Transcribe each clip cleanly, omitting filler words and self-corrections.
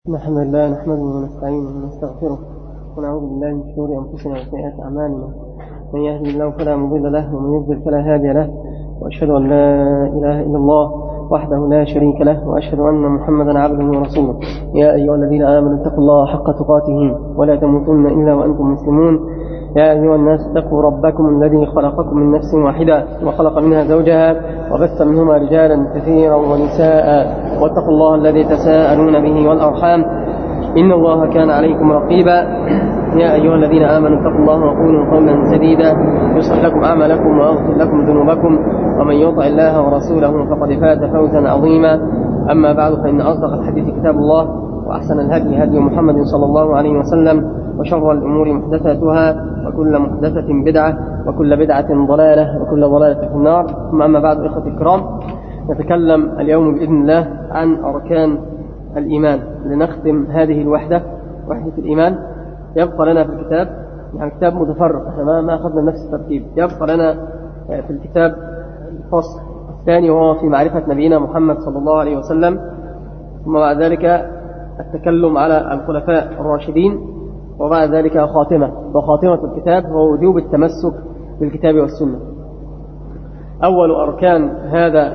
الحمد لله نحمده ونستعينه ونستغفره ونعوذ بالله من شرور أنفسنا وسيئات أعمالنا. من يهدي الله فلا مضل له ومن يضلل فلا هادي له، وأشهد أن لا إله إلا الله وحده لا شريك له، وأشهد أن محمدا عبده ورسوله. يا أيها الذين آمنوا اتقوا الله حق تقاته ولا تموتن إلا وأنتم مسلمون. يا أيها الناس اتقوا ربكم الذي خلقكم من نفس واحدة وخلق منها زوجها وبث منهما رجالا كثيرا ونساء، واتقوا الله الذي تساءلون به والأرحام إن الله كان عليكم رقيبا. يا أيها الذين آمنوا اتقوا الله وقولوا قولا سديدا يصلح لكم أعمالكم ويغفر لكم ذنوبكم، ومن يطع الله ورسوله فقد فاز فوزا عظيما. أما بعد، فإن أصدق الحديث كتاب الله، وأحسن الهدي هدي محمد صلى الله عليه وسلم، وشر الأمور محدثاتها، وكل محدثة بدعة، وكل بدعة ضلالة، وكل ضلالة في النار. ثم أما بعد، إخوتي الكرام، نتكلم اليوم بإذن الله عن أركان الإيمان لنختم هذه الوحدة، وحدة الإيمان. يبقى لنا في الكتاب، يعني كتاب متفرق، احنا ما أخذنا نفس الترتيب. يبقى لنا في الكتاب الفصل الثاني وهو في معرفة نبينا محمد صلى الله عليه وسلم، ثم بعد ذلك التكلم على الخلفاء الراشدين، وبعد ذلك وخاتمة الكتاب هو وجوب التمسك بالكتاب والسنة. أول أركان هذا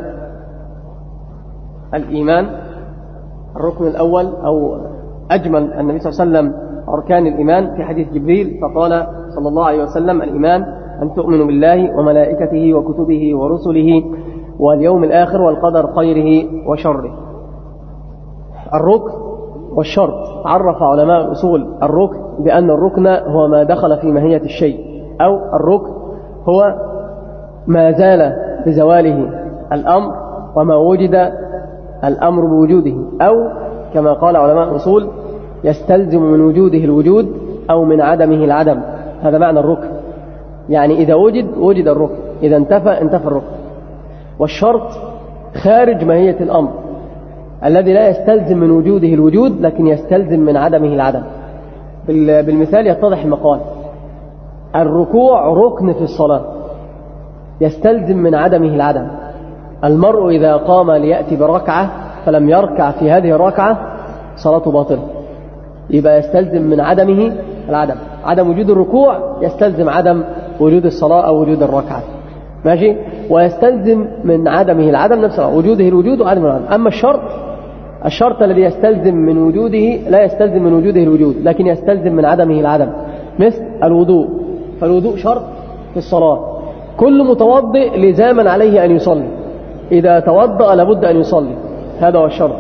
الإيمان الركن الأول، أو أجمل النبي صلى الله عليه وسلم أركان الإيمان في حديث جبريل، فقال صلى الله عليه وسلم: الإيمان أن تؤمنوا بالله وملائكته وكتبه ورسله واليوم الآخر والقدر خيره وشره. الركن والشرط. عرف علماء الأصول الركن بأن الركن هو ما دخل في ماهية الشيء، أو الركن هو ما زال بزواله الأمر وما وجد الأمر بوجوده، أو كما قال علماء الأصول يستلزم من وجوده الوجود أو من عدمه العدم. هذا معنى الركن، يعني إذا وجد الركن، إذا انتفى الركن. والشرط خارج ماهية الأمر، الذي لا يستلزم من وجوده الوجود لكن يستلزم من عدمه العدم. بالمثال يتضح المقال: الركوع ركن في الصلاة يستلزم من عدمه العدم. المرء إذا قام ليأتي بركعة فلم يركع في هذه الركعة صلاته باطلة، يبقى يستلزم من عدمه العدم. عدم وجود الركوع يستلزم عدم وجود الصلاة أو وجود الركعة، ماشي؟ ويستلزم من عدمه العدم نفسه، وجوده الوجود وعدم العدم. أما الشرط الذي يستلزم من وجوده لا يستلزم من وجوده الوجود لكن يستلزم من عدمه العدم، مثل الوضوء. فالوضوء شرط في الصلاة. كل متوضئ لزاما عليه أن يصلي، إذا توضأ لابد أن يصلي، هذا هو الشرط.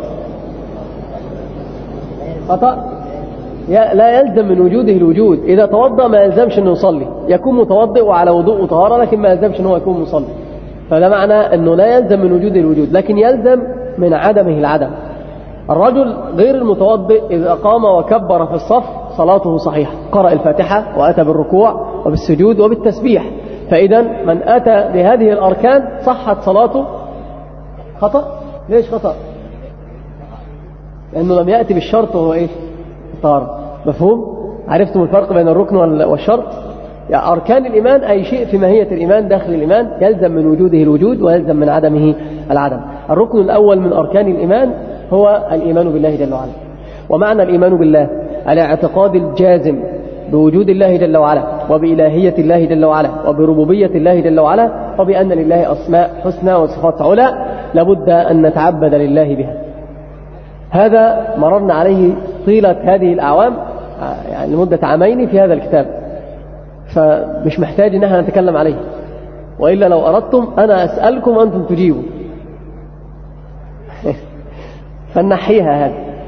خطأ لا يلزم من وجوده الوجود. إذا توضأ ما يلزمش أنه يصلي، يكون متوضئ وعلى وضوء وطهارة، لكن ما يلزمش أنه يكون مصلي. فده معنى أنه لا يلزم من وجوده الوجود لكن يلزم من عدمه العدم. الرجل غير المتوضئ إذا قام وكبر في الصف صلاته صحيحة، قرأ الفاتحة وأتى بالركوع وبالسجود وبالتسبيح، فإذا من أتى بهذه الأركان صحت صلاته. خطأ. ليش خطأ؟ لأنه لم يأتي بالشرط، وهو إيش؟ الطهارة. مفهوم؟ عرفتم الفرق بين الركن والشرط؟ يعني أركان الإيمان أي شيء في ماهية الإيمان داخل الإيمان يلزم من وجوده الوجود ويلزم من عدمه العدم. الركن الأول من أركان الإيمان هو الإيمان بالله جل وعلا. ومعنى الإيمان بالله الاعتقاد الجازم بوجود الله جل وعلا، وبإلهية الله جل وعلا، وبربوبية الله جل وعلا، وبأن لله أسماء حسنى وصفات علا لابد أن نتعبد لله بها. هذا مررنا عليه طيلة هذه الأعوام، يعني لمدة عامين في هذا الكتاب، فمش محتاج أن احنا نتكلم عليه، وإلا لو أردتم أنا أسألكم أنتم تجيبوا. فنحيها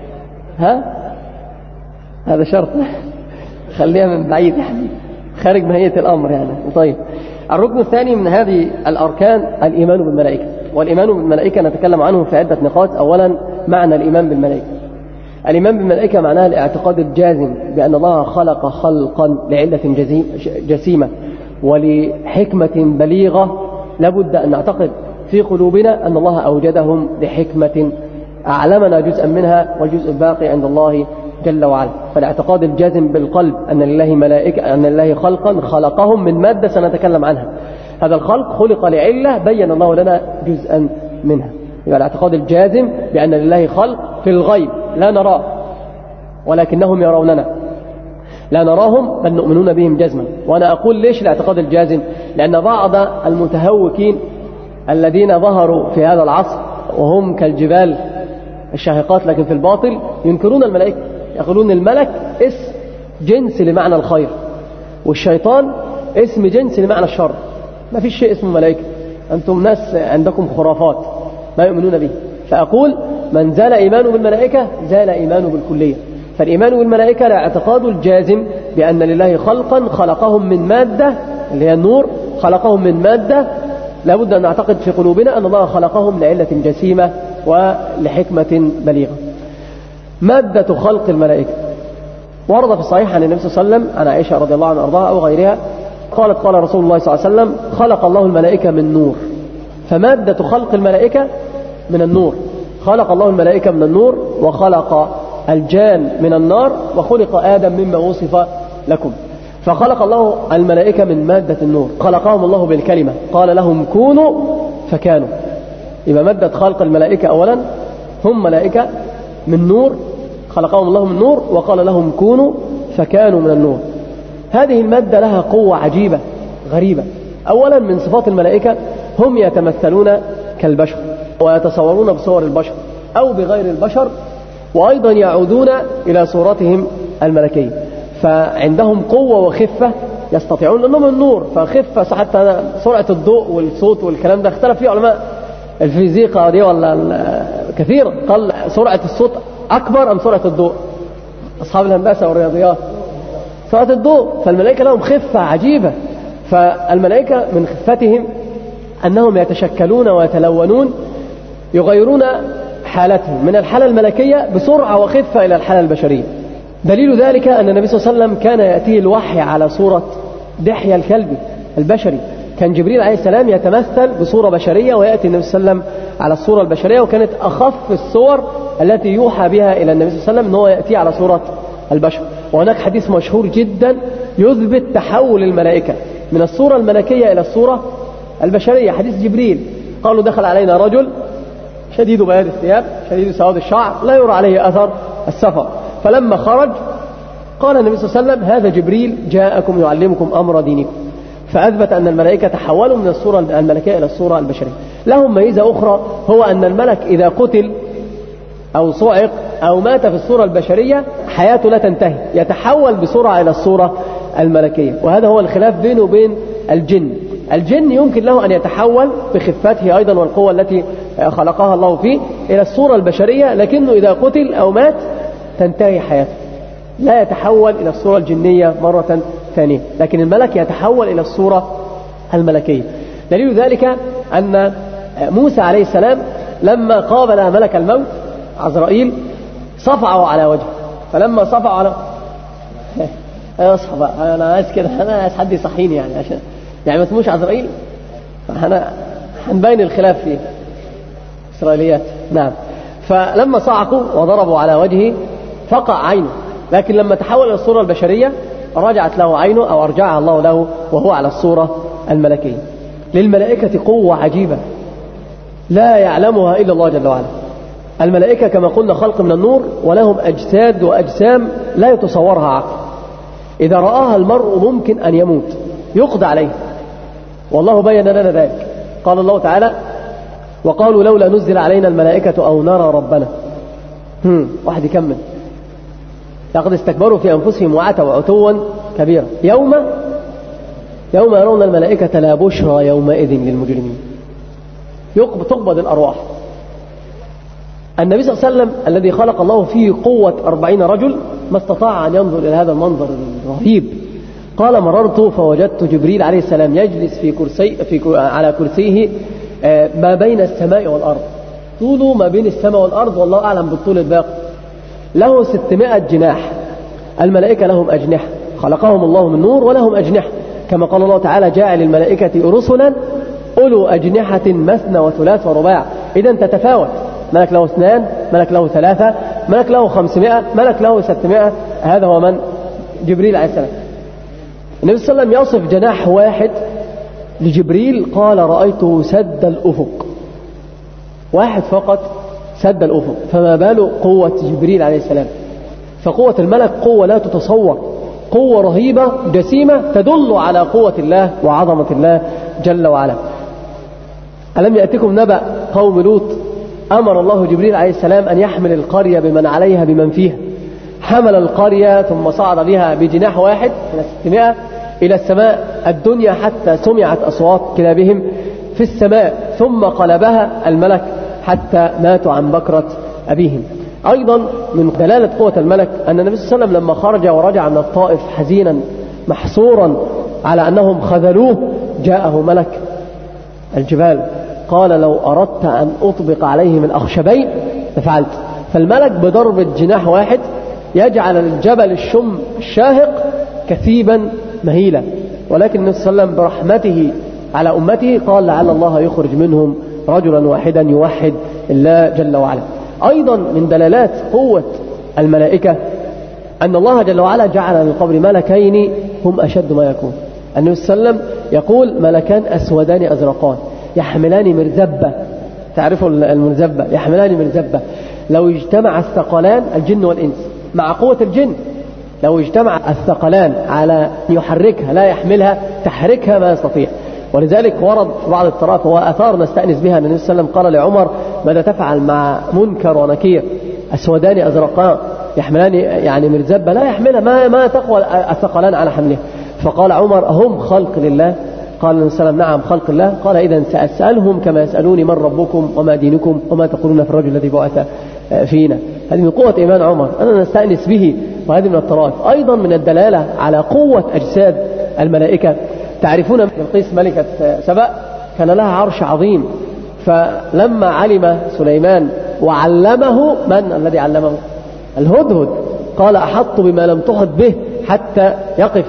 هذا شرط. خليها من بعيد، يعني خارج ماهية الأمر يعني. طيب، الركن الثاني من هذه الأركان الإيمان بالملائكة. والإيمان بالملائكة نتكلم عنه في عدة نقاط. أولا، معنى الإيمان بالملائكة. الإيمان بالملائكة معناها الاعتقاد الجازم بأن الله خلق خلقا لعلة جسيمة ولحكمة بليغة، لابد أن نعتقد في قلوبنا أن الله أوجدهم لحكمة أعلمنا جزءا منها، والجزء الباقي عند الله جل وعلا. فالاعتقاد الجازم بالقلب أن لله ملائكة، أن لله خلقا خلقهم من مادة سنتكلم عنها. هذا الخلق خلق لعلة بين الله لنا جزءا منها. يبقى الاعتقاد الجازم بأن لله خلق في الغيب لا نراه، ولكنهم يروننا لا نراهم بل نؤمنون بهم جزما. وأنا أقول ليش الاعتقاد الجازم؟ لأن بعض المتهوكين الذين ظهروا في هذا العصر وهم كالجبال الشاهقات لكن في الباطل ينكرون الملائكة، يقولون الملك اسم جنس لمعنى الخير والشيطان اسم جنس لمعنى الشر، ما فيش شيء اسمه ملائكة، أنتم ناس عندكم خرافات ما يؤمنون به. فأقول من زال إيمانه بالملائكة زال إيمانه بالكلية. فالإيمان بالملائكة الاعتقاد الجازم بأن لله خلقا خلقهم من مادة اللي هي النور، خلقهم من مادة لابد أن نعتقد في قلوبنا أن الله خلقهم لعلة جسيمة ولحكمة بليغة. مادة خلق الملائكة ورد في الصحيح عن النبي صلى الله عليه وسلم عن عائشة رضي الله عنها وأرضاها أو غيرها قالت قال رسول الله صلى الله عليه وسلم خلق الله الملائكة من نور. فمادة خلق الملائكة من النور، خلق الله الملائكة من النور وخلق الجان من النار وخلق آدم مما وصف لكم. فخلق الله الملائكة من مادة النور، خلقهم الله بالكلمة قال لهم كونوا فكانوا. يبقى مادة خلق الملائكة أولا هم ملائكة من نور، خلقهم الله من نور وقال لهم كونوا فكانوا من النور. هذه المادة لها قوة عجيبة غريبة. أولا من صفات الملائكة هم يتمثلون كالبشر ويتصورون بصور البشر أو بغير البشر، وأيضا يعودون إلى صورتهم الملكية. فعندهم قوة وخفة يستطيعون لأنهم النور، فخفة حتى سرعة الضوء والصوت والكلام ده اختلف فيه علماء الفيزيقا دي ولا كثيرا، قال سرعة الصوت أكبر أم سرعة الضوء؟ أصحاب الهندسة والرياضيات سرعة الضوء. فالملائكة لهم خفة عجيبة. فالملائكة من خفتهم أنهم يتشكلون ويتلونون يغيرون حالتهم من الحالة الملكية بسرعة وخفة إلى الحالة البشرية. دليل ذلك أن النبي صلى الله عليه وسلم كان يأتيه الوحي على صورة دحية الكلب البشري. كان جبريل عليه السلام يتمثل بصورة بشرية ويأتي النبي صلى الله عليه وسلم على الصورة البشرية، وكانت أخف الصور التي يوحى بها إلى النبي صلى الله عليه وسلم أنه يأتي على صورة البشر. وهناك حديث مشهور جدا يثبت تحول الملائكة من الصورة الملكية إلى الصورة البشرية، حديث جبريل. قالوا دخل علينا رجل شديد بياض الثياب شديد سواد الشعر لا يرى عليه أثر السفر، فلما خرج قال النبي صلى الله عليه وسلم هذا جبريل جاءكم يعلمكم أمر دينكم. فأثبت أن الملائكة تحولوا من الصورة الملكية إلى الصورة البشرية. لهم ميزة أخرى هو أن الملك إذا قتل أو صعق أو مات في الصورة البشرية حياته لا تنتهي، يتحول بسرعة إلى الصورة الملكية. وهذا هو الخلاف بينه وبين الجن. الجن يمكن له أن يتحول بخفته أيضا والقوة التي خلقها الله فيه إلى الصورة البشرية، لكنه إذا قتل أو مات تنتهي حياته، لا يتحول إلى الصورة الجنية مرة ثانية. لكن الملك يتحول إلى الصورة الملكية. دليل ذلك أن موسى عليه السلام لما قابل ملك الموت عزرائيل صفعه على وجهه، فلما صفعه على اصحى بقى أنا عايز كده، أنا عايز حد يصحيني يعني عشان يعني ما تموش عزرائيل، هنبين الخلاف فيه إسرائيليات. نعم. فلما صعقوا وضربوا على وجهه فقع عينه، لكن لما تحول إلى الصورة البشرية رجعت له عينه أو أرجعها الله له وهو على الصورة الملكية. للملائكة قوة عجيبة لا يعلمها إلا الله جل وعلا. الملائكة كما قلنا خلق من النور ولهم أجساد وأجسام لا يتصورها عقل. إذا رآها المرء ممكن أن يموت يقضى عليه، والله بين لنا ذلك. قال الله تعالى وقالوا لولا نزل علينا الملائكة أو نرى ربنا. واحد يكمل لقد استكبروا في أنفسهم وعتوا عتوا كبيرا يوم يرون الملائكة لا بشرى يومئذ للمجرمين. تقبض الأرواح. النبي صلى الله عليه وسلم الذي خلق الله فيه قوة 40 رجل ما استطاع أن ينظر إلى هذا المنظر الرهيب. قال مررت فوجدت جبريل عليه السلام يجلس على كرسيه ما بين السماء والأرض، طوله ما بين السماء والأرض والله أعلم بالطول الباقي. له 600 جناح. الملائكة لهم أجنحة خلقهم الله من نور ولهم أجنحة، كما قال الله تعالى جاعل الملائكة رسلا أولو أجنحة مثنى وثلاث ورباع. إذن تتفاوت، ملك له 2، ملك له 3، ملك له 500، ملك له 600. هذا هو من جبريل عليه السلام. النبي صلى الله عليه وسلم يصف جناح واحد لجبريل قال رأيته سد الأفق، واحد فقط سد الأفق، فما بال قوة جبريل عليه السلام. فقوة الملك قوة لا تتصور، قوة رهيبة جسيمة تدل على قوة الله وعظمة الله جل وعلا. ألم يأتكم نبأ قوم لوط؟ أمر الله جبريل عليه السلام أن يحمل القرية بمن عليها بمن فيها. حمل القرية ثم صعد بها بجناح واحد من 600 إلى السماء الدنيا حتى سمعت أصوات كلابهم في السماء، ثم قلبها الملك حتى ماتوا عن بكرة أبيهم. أيضا من دلالة قوة الملك أن النبي صلى الله عليه وسلم لما خرج ورجع من الطائف حزينا محصورا على أنهم خذلوه، جاءه ملك الجبال قال لو أردت أن أطبق عليهم الأخشبين لفعلت. فالملك بضربة جناح واحد يجعل الجبل الشم الشاهق كثيبا مهيلا، ولكن النبي صلى الله عليه وسلم برحمته على أمته قال لعل الله يخرج منهم رجلا واحدا يوحد الله جل وعلا. أيضا من دلالات قوة الملائكة أن الله جل وعلا جعل للقبر ملكين هم أشد ما يكون. النبي صلى الله عليه وسلم يقول ملكان أسودان أزرقان يحملان مرزبة، تعرفوا المرزبة، يحملان مرزبة لو اجتمع الثقلان الجن والإنس مع قوة الجن، لو اجتمع الثقلان على يحركها لا يحملها تحركها ما يستطيع. ولذلك ورد بعض الطرائف وآثار نستأنس بها أن النبي صلى الله عليه وسلم قال لعمر ماذا تفعل مع منكر ونكير أسودان أزرقان يحملان يعني مرزبة لا يحملها ما تقوى الثقلان على حملها. فقال عمر هم خلق لله؟ قال النبي صلى الله عليه وسلم نعم خلق الله. قال إذن سأسألهم كما يسألوني من ربكم وما دينكم وما تقولون في الرجل الذي بعث فينا. هذه من قوة إيمان عمر أنا نستأنس به، وهذه من الطرائف. أيضا من الدلالة على قوة أجساد الملائكة، تعرفون بلقيس ملكة سبأ كان لها عرش عظيم، فلما علم سليمان وعلمه، من الذي علمه؟ الهدهد. قال أحط بما لم تحط به حتى يقف،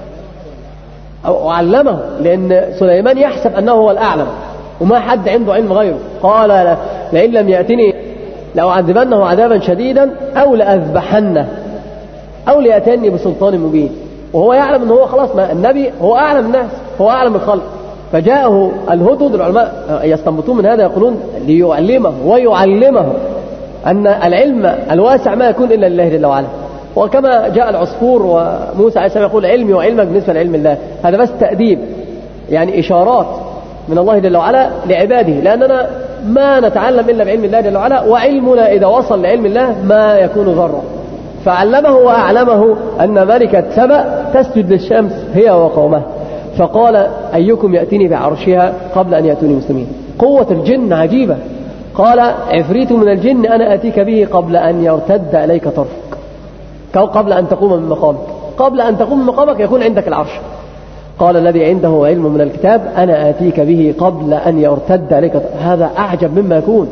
وعلمه لأن سليمان يحسب أنه هو الأعلم وما حد عنده علم غيره. قال لئن لم يأتني لأعذبنه عذابا شديدا أو لأذبحنه أو ليأتني بسلطان مبين. وهو يعلم أنه هو خلاص ما النبي هو أعلم الناس، هو أعلم الخلق. فجاءه الهدهد، العلماء يستنبطون من هذا يقولون ليعلمه ويعلمه أن العلم الواسع ما يكون إلا لله جل وعلا. وكما جاء العصفور وموسى عليه السلام يقول علمي وعلمك بالنسبة لعلم الله، هذا بس تأديب يعني إشارات من الله جل وعلا لعباده، لأننا ما نتعلم إلا بعلم الله جل وعلا، وعلمنا إذا وصل لعلم الله ما يكون ذرة. فعلمه وأعلمه أن ملكة سبأ تسجد للشمس هي وقومها، فقال أيكم يأتيني بعرشها قبل أن يأتوني مسلمين. قوة الجن عجيبة. قال عفريت من الجن أنا آتيك به قبل أن يرتد إليك طرفك، قبل أن تقوم من مقامك، قبل أن تقوم من مقامك يكون عندك العرش. قال الذي عنده علم من الكتاب أنا آتيك به قبل أن يرتد إليك طرفك. هذا أعجب مما يكون،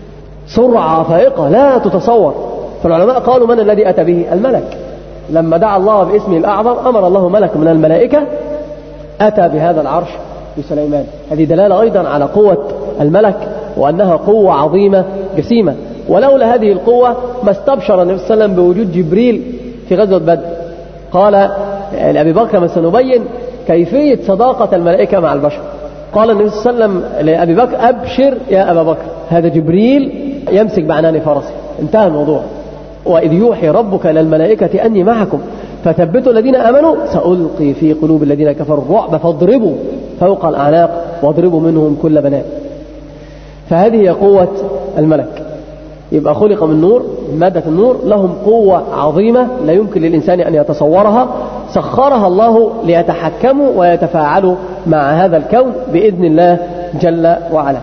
سرعة فائقة لا تتصور. فالعلماء قالوا من الذي أتى به؟ الملك. لما دعا الله باسمه الأعظم أمر الله ملك من الملائكة أتى بهذا العرش لسليمان. هذه دلالة أيضا على قوة الملك وأنها قوة عظيمة جسيمة. ولولا هذه القوة ما استبشر النبي صلى الله عليه وسلم بوجود جبريل في غزوة بدر. قال لأبي بكر: ما سنبين كيفية صداقة الملائكة مع البشر. قال النبي صلى الله عليه وسلم لأبي بكر: أبشر يا أبا بكر، هذا جبريل يمسك بعنان فرسه. انتهى الموضوع. وإذ يوحي ربك إلى الملائكة أني معكم فثبتوا الذين آمنوا سألقي في قلوب الذين كفروا الرعب فاضربوا فوق الأعناق واضربوا منهم كل بنان. فهذه هي قوة الملك. يبقى خلق من نور، مادة النور، لهم قوة عظيمة لا يمكن للإنسان أن يتصورها، سخرها الله ليتحكموا ويتفاعلوا مع هذا الكون بإذن الله جل وعلا.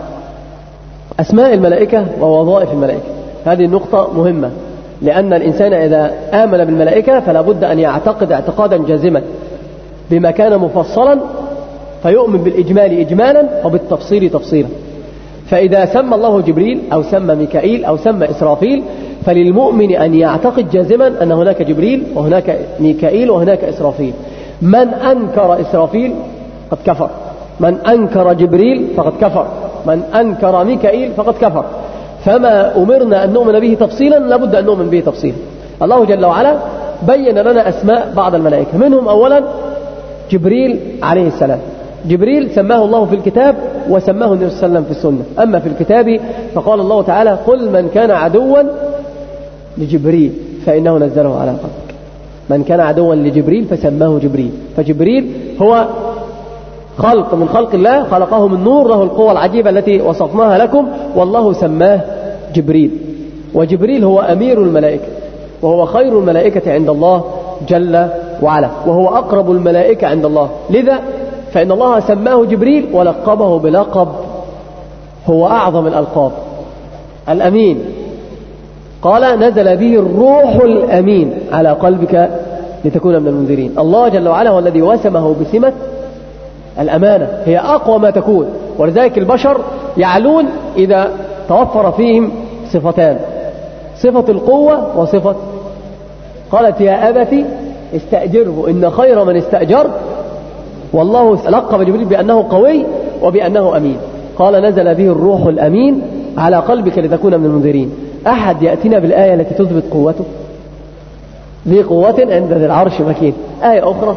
أسماء الملائكة ووظائف الملائكة، هذه النقطة مهمة، لأن الإنسان إذا آمن بالملائكة فلا بد أن يعتقد اعتقادا جازما بما كان مفصلا، فيؤمن بالإجمال إجمالا وبالتفصيل تفصيلا. فإذا سمى الله جبريل أو سمى ميكائيل أو سمى إسرافيل فللمؤمن أن يعتقد جازما أن هناك جبريل وهناك ميكائيل وهناك إسرافيل. من أنكر إسرافيل قد كفر، من أنكر جبريل فقد كفر، من أنكر ميكائيل فقد كفر. فما أمرنا أن نؤمن به تفصيلا لابد أن نؤمن به تفصيلا. الله جل وعلا بين لنا أسماء بعض الملائكة، منهم أولا جبريل عليه السلام. جبريل سماه الله في الكتاب وسماه النبي صلى الله عليه وسلم في السنة. أما في الكتاب فقال الله تعالى: قل من كان عدوا لجبريل فإنه نزله على قلبك. من كان عدوا لجبريل فسماه جبريل. فجبريل هو خلق من خلق الله، خلقه من نور، له القوة العجيبة التي وصفناها لكم، والله سماه جبريل. وجبريل هو أمير الملائكة، وهو خير الملائكة عند الله جل وعلا، وهو أقرب الملائكة عند الله. لذا فإن الله سماه جبريل ولقبه بلقب هو أعظم الألقاب، الأمين. قال نزل به الروح الأمين على قلبك لتكون من المنذرين. الله جل وعلا هو الذي وسمه بسمة الأمانة، هي أقوى ما تكون. ولذلك البشر يعلون إذا توفر فيهم صفتان، صفة القوة وصفة، قالت يا أبت استأجره إن خير من استأجرت. والله لقب جبريل بأنه قوي وبأنه أمين. قال نزل به الروح الأمين على قلبك لتكون من المنذرين. أحد يأتينا بالآية التي تثبت قوته؟ ذي قوة عند ذي العرش مكين. آية أخرى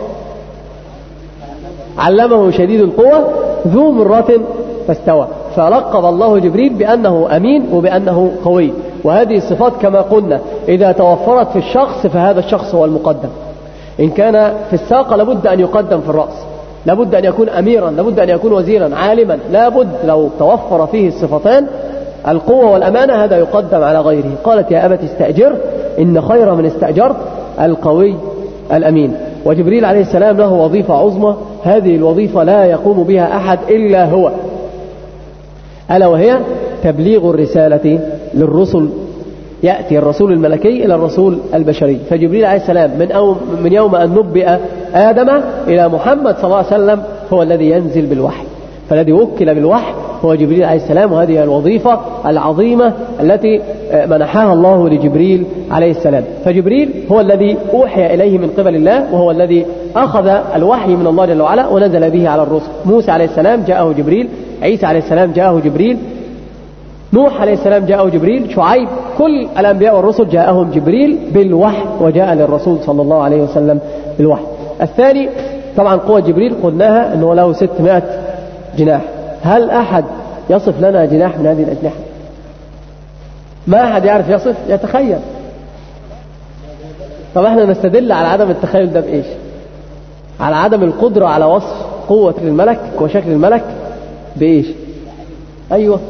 علمه شديد القوة ذو مرة فاستوى. فلقب الله جبريل بأنه أمين وبأنه قوي. وهذه الصفات كما قلنا إذا توفرت في الشخص فهذا الشخص هو المقدم. إن كان في الساقة لابد أن يقدم في الرأس، لابد أن يكون أميرا، لابد أن يكون وزيرا، عالما، لابد لو توفر فيه الصفتان القوة والأمانة هذا يقدم على غيره. قالت يا أبت استأجر إن خير من استأجرت القوي الأمين. وجبريل عليه السلام له وظيفة عظمى، هذه الوظيفة لا يقوم بها أحد إلا هو، ألا وهي تبليغ الرسالة للرسل. يأتي الرسول الملكي إلى الرسول البشري. فجبريل عليه السلام من يوم أن نبئ آدم إلى محمد صلى الله عليه وسلم هو الذي ينزل بالوحي. فالذي وكل بالوحي هو جبريل عليه السلام، وهذه الوظيفة العظيمة التي منحها الله لجبريل عليه السلام. فجبريل هو الذي أوحي إليه من قبل الله، وهو الذي أخذ الوحي من الله جل وعلا ونزل به على الرسل. موسى عليه السلام جاءه جبريل، عيسى عليه السلام جاءه جبريل، نوح عليه السلام جاءه جبريل، شعيب، كل الأنبياء والرسل جاءهم جبريل بالوحي، وجاء للرسول صلى الله عليه وسلم بالوحي. الثاني طبعا قوة جبريل قلناها أنه له 600 جناح. هل أحد يصف لنا جناح من هذه الأجنحة؟ ما أحد يعرف يصف، يتخيل. طب احنا نستدل على عدم التخيل ده بإيش؟ على عدم القدرة على وصف قوة الملك وشكل الملك بإيش؟ أيوة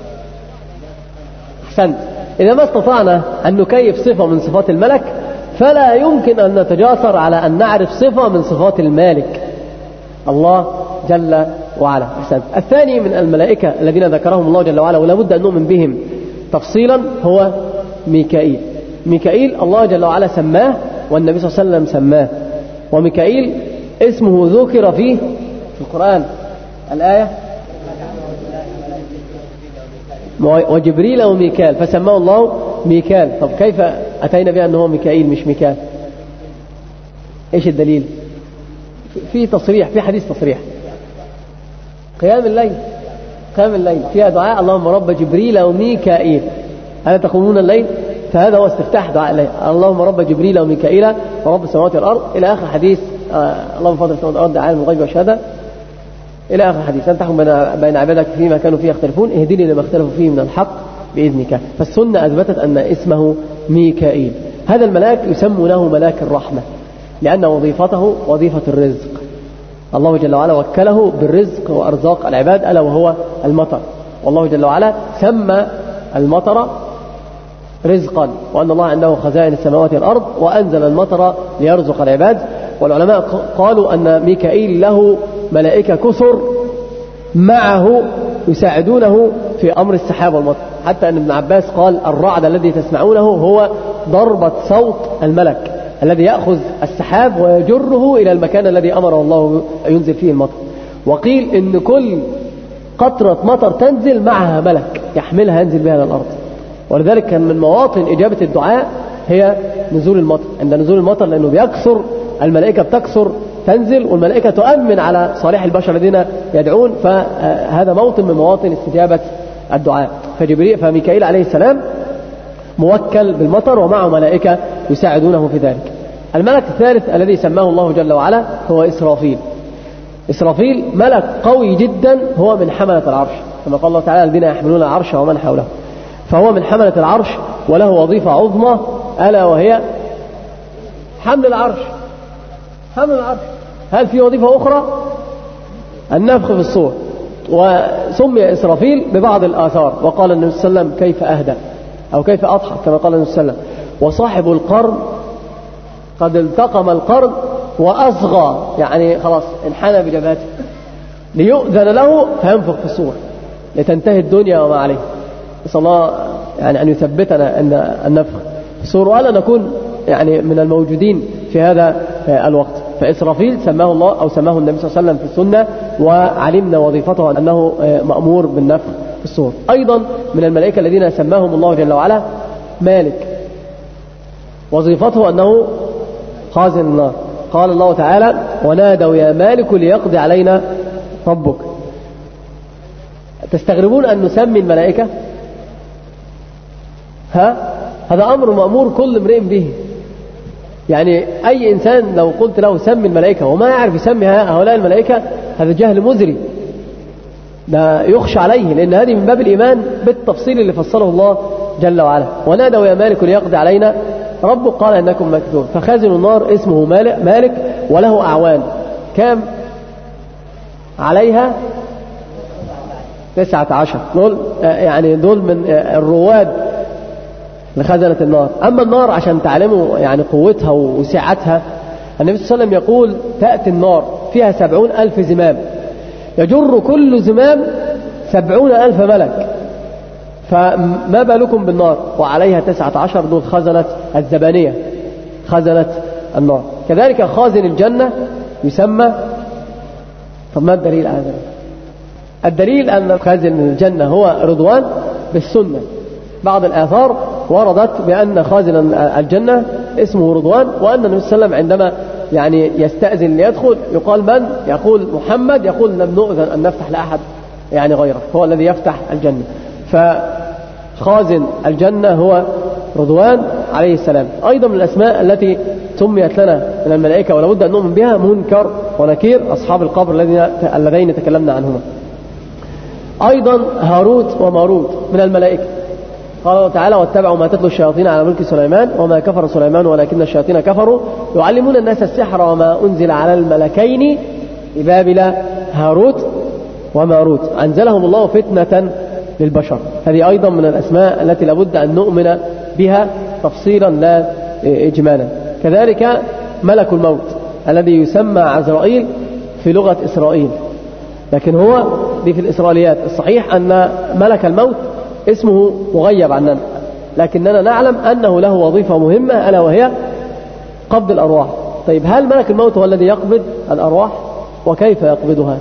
أحسنت. إذا ما استطعنا أن نكيف صفة من صفات الملك فلا يمكن أن نتجاسر على أن نعرف صفة من صفات المالك الله جل وعلا. أحسنت. الثاني من الملائكة الذين ذكرهم الله جل وعلا ولا بد أن نؤمن بهم تفصيلا هو ميكائيل. ميكائيل الله جل وعلا سماه والنبي صلى الله عليه وسلم سماه. وميكائيل اسمه ذكر فيه في القرآن الآية وجبريل وميكال فسماه الله ميكال. طب كيف أتينا بها أنه ميكائيل مش ميكال؟ إيش الدليل؟ في تصريح، في حديث تصريح قيام الليل، قيام الليل فيها دعاء اللهم رب جبريل وميكائيل ألا تقومون الليل؟ فهذا هو استفتاح دعاء الليل، اللهم رب جبريل وميكائيل ورب السماوات والأرض إلى آخر حديث. اللهم فضل السماوات والأرض عالم الغيب والشهادة إلى آخر حديث. أن تحكم بين عبادك فيما كانوا فيه يختلفون اهدني لما اختلفوا فيه من الحق بإذنك. فالسنة أثبتت أن اسمه ميكائيل. هذا الملاك يسمونه ملاك الرحمة لأن وظيفته وظيفة الرزق. الله جل وعلا وكله بالرزق وأرزاق العباد ألا وهو المطر. والله جل وعلا سمى المطر رزقا وأن الله عنده خزائن السماوات والأرض وأنزل المطر ليرزق العباد. والعلماء قالوا أن ميكائيل له ملائكة كثر معه يساعدونه في أمر السحاب والمطر، حتى أن ابن عباس قال الرعد الذي تسمعونه هو ضربة صوت الملك الذي يأخذ السحاب ويجره إلى المكان الذي أمره الله ينزل فيه المطر. وقيل إن كل قطرة مطر تنزل معها ملك يحملها ينزل بها إلى الأرض. ولذلك كان من مواطن إجابة الدعاء هي نزول المطر. عند نزول المطر لأنه بيكثر الملائكة بتكثر تنزل والملائكة تؤمن على صالح البشر الذين يدعون، فهذا موطن من مواطن استجابة الدعاء. فميكائيل عليه السلام موكل بالمطر ومعه ملائكة يساعدونه في ذلك. الملك الثالث الذي سماه الله جل وعلا هو إسرافيل. إسرافيل ملك قوي جدا، هو من حملة العرش كما قال الله تعالى الذين يحملون العرش ومن حوله. فهو من حملة العرش وله وظيفة عظمى ألا وهي حمل العرش. هل في وظيفة أخرى؟ النفخ في الصور. وسمي إسرافيل ببعض الآثار، وقال النبي صلى الله عليه وسلم كيف أهدى أو كيف أضحك كما قال النبي صلى الله عليه وسلم. وصاحب القرن قد التقم القرن وأصغى، يعني خلاص انحنى بجبهته ليؤذن له فينفخ في الصور لتنتهي الدنيا وما عليه. نسأل الله يعني أن يثبتنا أن النفخ في الصور وألا نكون يعني من الموجودين في هذا الوقت. فإسرافيل سماه الله أو سماه النبي صلى الله عليه وسلم في السنة، وعلمنا وظيفته أنه مأمور بالنفخ في الصور. أيضا من الملائكة الذين سماهم الله جل وعلا مالك، وظيفته أنه خازن النار. قال الله تعالى ونادوا يا مالك ليقضي علينا ربك. تستغربون أن نسمي الملائكة؟ هذا أمر مأمور كل امرئ به. يعني أي إنسان لو قلت له سمي الملائكة وما يعرف يسمي هؤلاء الملائكة هذا جهل مزري، لا يخشى عليه، لأن هذه من باب الإيمان بالتفصيل اللي فصله الله جل وعلا. ونادوا يا مالك ليقضي علينا ربك قال إنكم ماكثون. فخازن النار اسمه مالك وله أعوان كم عليها 19 دول، يعني دول من الرواد لخزنة النار. أما النار عشان تعلموا يعني قوتها وسعتها، النبي صلى الله عليه وسلم يقول تأتي النار فيها 70,000 زمام، يجر كل زمام 70,000 ملك، فما بالكم بالنار وعليها 19 دول خزنة الزبانية، خزنة النار. كذلك خازن الجنة يسمى. طب ما الدليل على ذلك؟ الدليل أن خازن الجنة هو رضوان بالسنة. بعض الآثار وردت بأن خازن الجنة اسمه رضوان، وأن النبي صلى الله عليه وسلم عندما يعني يستأذن ليدخل يقال من؟ يقول محمد، يقول لم نؤذن أن نفتح لأحد يعني غيره، هو الذي يفتح الجنة. فخازن الجنة هو رضوان عليه السلام. أيضا من الأسماء التي سميت لنا من الملائكة ولا بد أن نؤمن بها منكر ونكير، أصحاب القبر اللذين تكلمنا عنهما. أيضا هاروت وماروت من الملائكة. قال الله تعالى واتبعوا ما تتلو الشياطين على ملك سليمان وما كفر سليمان ولكن الشياطين كفروا يعلمون الناس السحر وما أنزل على الملكين ببابل هاروت وماروت أنزلهم الله فتنة للبشر. هذه أيضا من الأسماء التي لابد أن نؤمن بها تفصيلا لا إجمالا. كذلك ملك الموت الذي يسمى عزرائيل في لغة إسرائيل، لكن هو دي في الإسرائيليات. الصحيح أن ملك الموت اسمه مغيب عننا، لكننا نعلم أنه له وظيفة مهمة ألا وهي قبض الأرواح. طيب هل ملك الموت هو الذي يقبض الأرواح؟ وكيف يقبضها؟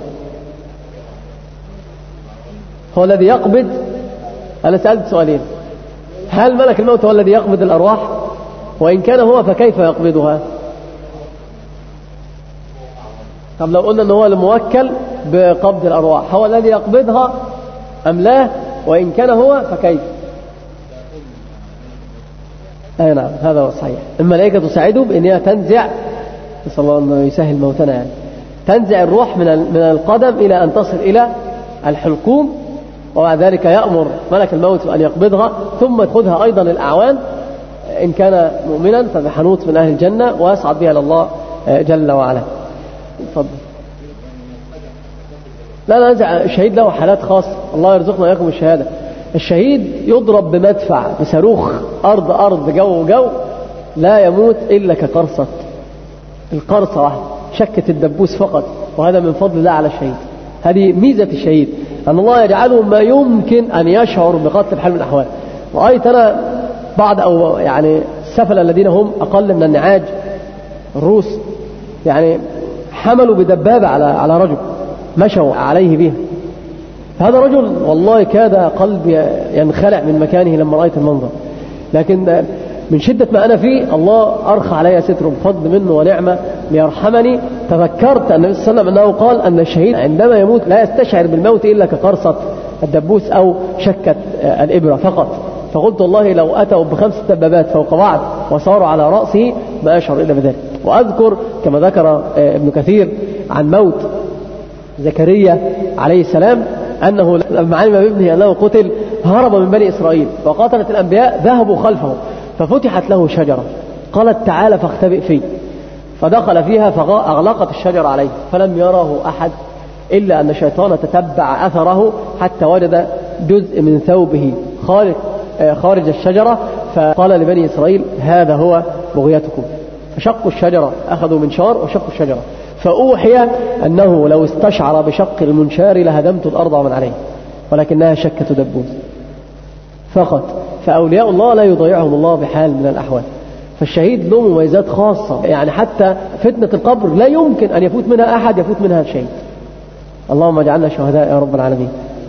هو الذي يقبض. أنا سألت سؤالين، هل ملك الموت هو الذي يقبض الأرواح؟ وإن كان هو فكيف يقبضها؟ طب لو قلنا أنه هو الموكل بقبض الأرواح، هو الذي يقبضها أم لا؟ وإن كان هو فكيف؟ أي نعم هذا هو الصحيح. الملائكة تساعده بأنها تنزع، نسأل الله أنه يسهل موتنا، يعني تنزع الروح من القدم إلى أن تصل إلى الحلقوم، وبعد ذلك يأمر ملك الموت أن يقبضها، ثم تأخذها أيضا الأعوان إن كان مؤمنا فبحنوت من أهل الجنة ويصعد بها إلى الله جل وعلا. تفضل. لا نزع الشهيد له حالات خاصة، الله يرزقنا وإياكم الشهادة. الشهيد يضرب بمدفع بصاروخ أرض جو لا يموت إلا كقرصة، القرصة واحدة شكة الدبوس فقط، وهذا من فضل الله على الشهيد. هذه ميزة الشهيد أن الله يجعله ما يمكن أن يشعر بقتل بحال من الأحوال. رأيت أنا بعض أو يعني السفل الذين هم أقل من النعاج الروس، يعني حملوا بدبابة على رجل مشوا عليه بها. هذا رجل والله كاد قلبي ينخلع من مكانه لما رأيت المنظر، لكن من شدة ما أنا فيه الله أرخى علي ستر بفضل منه ونعمة ليرحمني. تذكرت أن النبي صلى الله عليه وسلم أنه قال أن الشهيد عندما يموت لا يستشعر بالموت إلا كقرصة الدبوس أو شكة الإبرة فقط. فقلت والله لو أتوا ب5 دبابات فوق بعض وصاروا على رأسه ما أشعر إلا بذلك. وأذكر كما ذكر ابن كثير عن موت زكريا عليه السلام أنه لما علم بابنه أنه قتل هرب من بني إسرائيل، وقاتلت الأنبياء ذهبوا خلفه، ففتحت له شجرة قالت تعالى فاختبئ فيه، فدخل فيها فأغلقت الشجرة عليه فلم يره أحد إلا أن الشيطان تتبع أثره حتى وجد جزء من ثوبه خارج الشجرة، فقال لبني إسرائيل هذا هو بغيتكم، فشقوا الشجرة، أخذوا منشار وشقوا الشجرة، فأوحي أنه لو استشعر بشق المنشار لهدمت الأرض ومن عليه، ولكنها شكة دبوس فقط. فأولياء الله لا يضيعهم الله بحال من الأحوال. فالشهيد له مميزات خاصة، يعني حتى فتنة القبر لا يمكن أن يفوت منها أحد يفوت منها الشهيد. اللهم اجعلنا شهداء يا رب العالمين.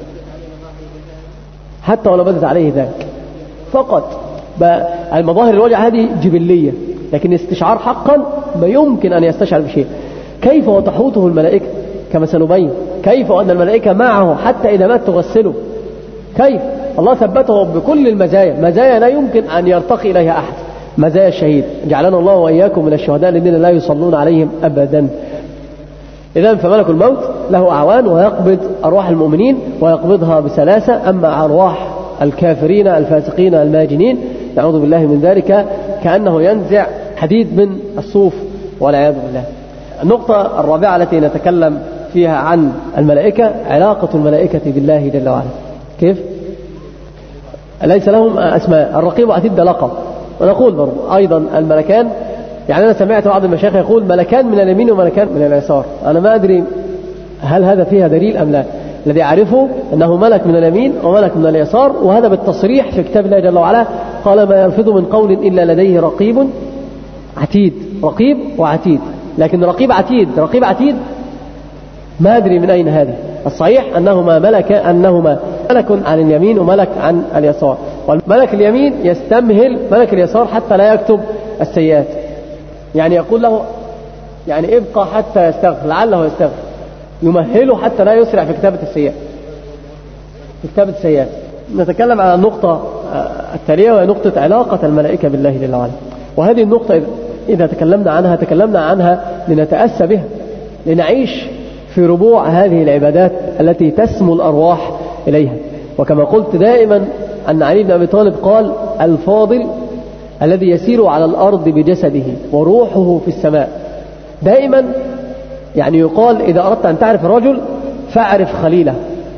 حتى ولو بدت عليه ذلك فقط. المظاهر الوجع هذه جبلية، لكن استشعار حقا ما يمكن أن يستشعر بشيء. كيف وتحوطه الملائكة كما سنبين، كيف أن الملائكة معه حتى إذا مات تغسله، كيف الله ثبته بكل المزايا، مزايا لا يمكن أن يرتقي إليها أحد، مزايا الشهيد. جعلنا الله وإياكم من الشهداء الذين لا يصلون عليهم أبدا. إذن فملك الموت له أعوان ويقبض أرواح المؤمنين ويقبضها بسلاسة، أما أرواح الكافرين الفاسقين الماجنين نعوذ بالله من ذلك كأنه ينزع حديد من الصوف والعياذ بالله. النقطة الرابعة التي نتكلم فيها عن الملائكة علاقة الملائكة بالله جل وعلا. كيف؟ ليس لهم أسماء، الرقيب وعتيد ده لقب. ونقول برضو أيضا الملكان، يعني أنا سمعت بعض المشايخ يقول ملكان من اليمين وملكان من اليسار، أنا ما أدري هل هذا فيها دليل أم لا. الذي أعرفه أنه ملك من اليمين وملك من اليسار، وهذا بالتصريح في كتاب الله جل وعلا، قال ما يلفظ من قول إلا لديه رقيب عتيد، رقيب وعتيد. لكن رقيب عتيد ما أدري من أين هذه. الصحيح أنهما ملك عن اليمين وملك عن اليسار، والملك اليمين يستمهل ملك اليسار حتى لا يكتب السيئات، يعني يقول له يعني ابقى حتى يستغفر، لعله يستغفر، يمهله حتى لا يسرع في كتابة السيئات. نتكلم على النقطة التالية وهي نقطة علاقة الملائكة بالله جل وعلا. وهذه النقطة إذا تكلمنا عنها لنتأسى بها، لنعيش في ربوع هذه العبادات التي تسمو الأرواح إليها. وكما قلت دائما أن علي بن أبي طالب قال الفاضل الذي يسير على الأرض بجسده وروحه في السماء. دائما يعني يقال إذا أردت أن تعرف الرجل فاعرف خليله،